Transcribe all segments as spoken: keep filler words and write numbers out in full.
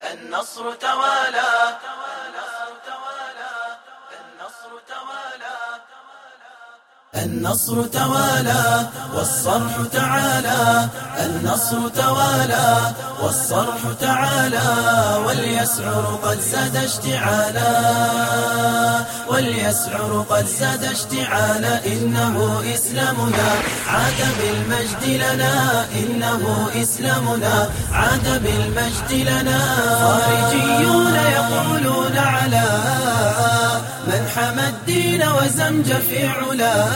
النصر توالى النصر توالى النصر توالى والصرح تعالى النصر توالى والصرح تعالى واليسعر قد زاد اشتعالا واليسعر قد زاد اشتعالا إنه إسلامنا عاد بالمجد لنا إنه إسلامنا عاد بالمجد لنا خارجيون يقولون على من حمى الدين وزمجر في علا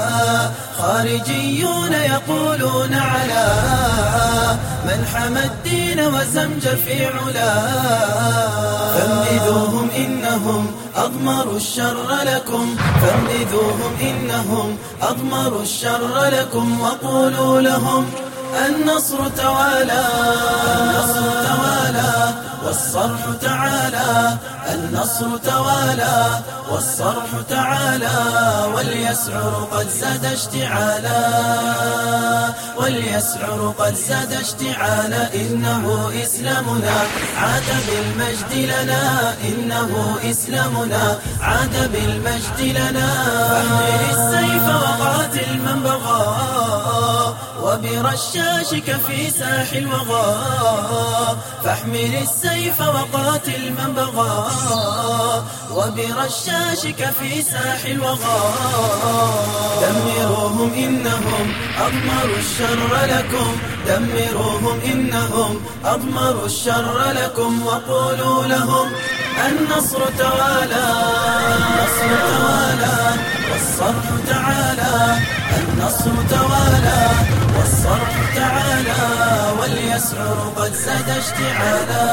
خارجيون يقولون على من حمى الدين وزمجر في علا فانبذوهم إنهم أضمروا الشر لكم فانبذوهم إنهم أضمروا الشر لكم وقولوا لهم النصر توالى النصر توالى والصرح تعالى النصر توالى والصرح تعالى واليسعر قد زاد اشتعالا واليسعر قد زاد اشتعالا إنه إسلامنا عاد بالمجد لنا إنه إسلامنا عاد بالمجد لنا فاحمل السيف وقاتل من بغى وبرشاشك في ساح الوغى فاحمل السيف وقاتل من بغى وبرشاشك في ساح الوغى دمروهم إنهم أضمروا الشر لكم دمروهم إنهم أضمروا الشر لكم وقولوا لهم النصر توالى النصر توالى والصرح تعالى النصر توالى والصرح تعالى واليسعر قد زاد اشتعالا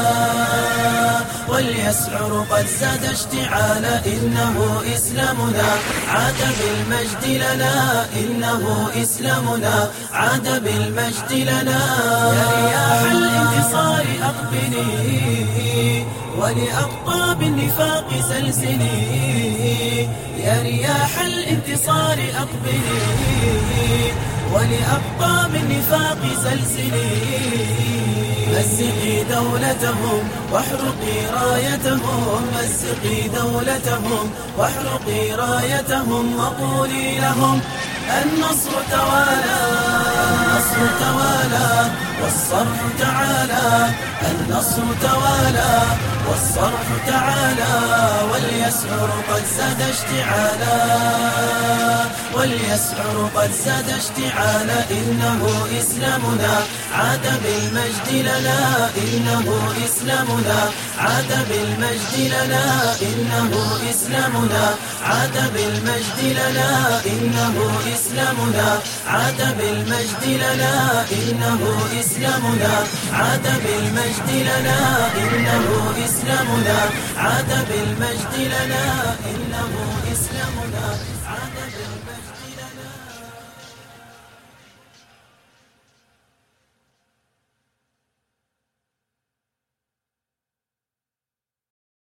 واليسعر قد زاد اشتعالا إنه إسلامنا عاد بالمجد لنا إنه إسلامنا عاد بالمجد لنا يا رياح الانتصار أقبلي ولأقطاب النفاق سلسلي يا رياح الانتصار أقبلي ولأقطاب النفاق سلسلي مزقي دولتهم واحرقي رايتهم مزقي دولتهم واحرقي رايتهم وقولي لهم النصر توالى النصر توالى والصرح تعالى النصر توالى والصرح تعالى واليسعر قد زاد اشتعالا واليسعر قد زاد اشتعالا إنه إسلامنا عاد بالمجد لنا إنه إسلامنا عاد بالمجد لنا إنه إسلامنا عاد بالمجد لنا إنه إسلامنا عاد بالمجد لنا إنه إسلامنا عاد بالمجد لنا إنه إسلامنا عاد بالمجد لنا إنه إسلامنا عاد بالمجد